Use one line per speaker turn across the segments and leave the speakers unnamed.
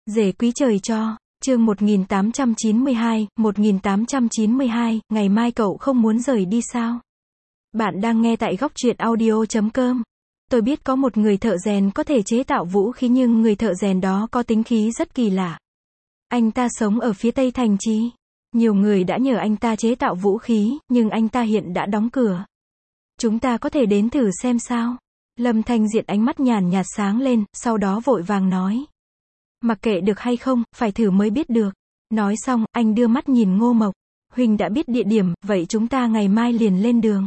Rể quý trời cho, chương 1892, ngày mai cậu không muốn rời đi sao? Bạn đang nghe tại góc truyện audio.com. Tôi biết có một người thợ rèn có thể chế tạo vũ khí nhưng người thợ rèn đó có tính khí rất kỳ lạ. Anh ta sống ở phía Tây thành trì. Nhiều người đã nhờ anh ta chế tạo vũ khí, nhưng anh ta hiện đã đóng cửa. Chúng ta có thể đến thử xem sao? Lâm Thanh Diện ánh mắt nhàn nhạt sáng lên, sau đó vội vàng nói. Mặc kệ được hay không, phải thử mới biết được. Nói xong, anh đưa mắt nhìn Ngô Mộc. Huynh đã biết địa điểm, vậy chúng ta ngày mai liền lên đường.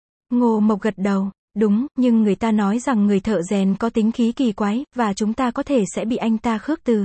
Ngô Mộc gật đầu. Đúng, nhưng người ta nói rằng người thợ rèn có tính khí kỳ quái, và chúng ta có thể sẽ bị anh ta khước từ.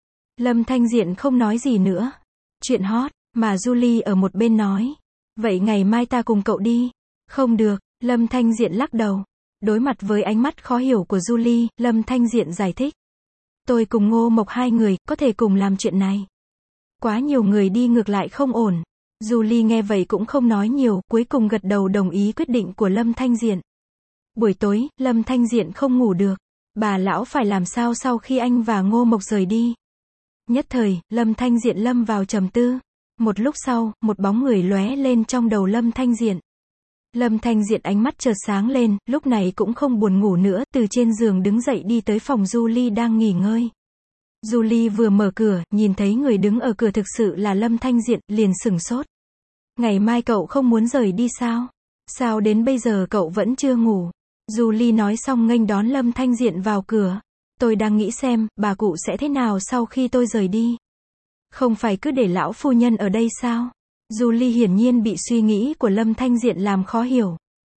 Lâm Thanh Diện không nói gì nữa. Chuyện hot, mà Julie ở một bên nói. Vậy ngày mai ta cùng cậu đi. Không được, Lâm Thanh Diện lắc đầu. Đối mặt với ánh mắt khó hiểu của Julie, Lâm Thanh Diện giải thích. Tôi cùng Ngô Mộc hai người, có thể cùng làm chuyện này. Quá nhiều người đi ngược lại không ổn. Julie nghe vậy cũng không nói nhiều, cuối cùng gật đầu đồng ý quyết định của Lâm Thanh Diện. Buổi tối, Lâm Thanh Diện không ngủ được. Bà lão phải làm sao sau khi anh và Ngô Mộc rời đi. Nhất thời, Lâm Thanh Diện lâm vào trầm tư. Một lúc sau, một bóng người lóe lên trong đầu Lâm Thanh Diện. Lâm Thanh Diện ánh mắt chợt sáng lên, lúc này cũng không buồn ngủ nữa, từ trên giường đứng dậy đi tới phòng Julie đang nghỉ ngơi. Julie vừa mở cửa, nhìn thấy người đứng ở cửa thực sự là Lâm Thanh Diện, liền sửng sốt. Ngày mai cậu không muốn rời đi sao? Sao đến bây giờ cậu vẫn chưa ngủ? Julie nói xong nghênh đón Lâm Thanh Diện vào cửa. Tôi đang nghĩ xem, bà cụ sẽ thế nào sau khi tôi rời đi. Không phải cứ để lão phu nhân ở đây sao? Julie hiển nhiên bị suy nghĩ của Lâm Thanh Diện làm khó hiểu.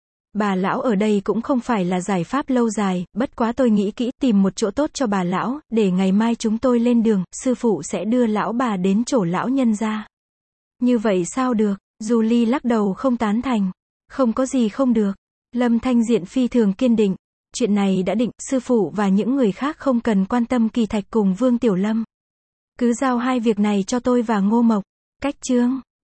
Bà lão ở đây cũng không phải là giải pháp lâu dài, bất quá tôi nghĩ kỹ, tìm một chỗ tốt cho bà lão, để ngày mai chúng tôi lên đường, sư phụ sẽ đưa lão bà đến chỗ lão nhân gia. Như vậy sao được? Julie lắc đầu không tán thành. Không có gì không được. Lâm Thanh Diện phi thường kiên định. Chuyện này đã định, sư phụ và những người khác không cần quan tâm Kỳ Thạch cùng Vương Tiểu Lâm. Cứ giao hai việc này cho tôi và Ngô Mộc. Cách chương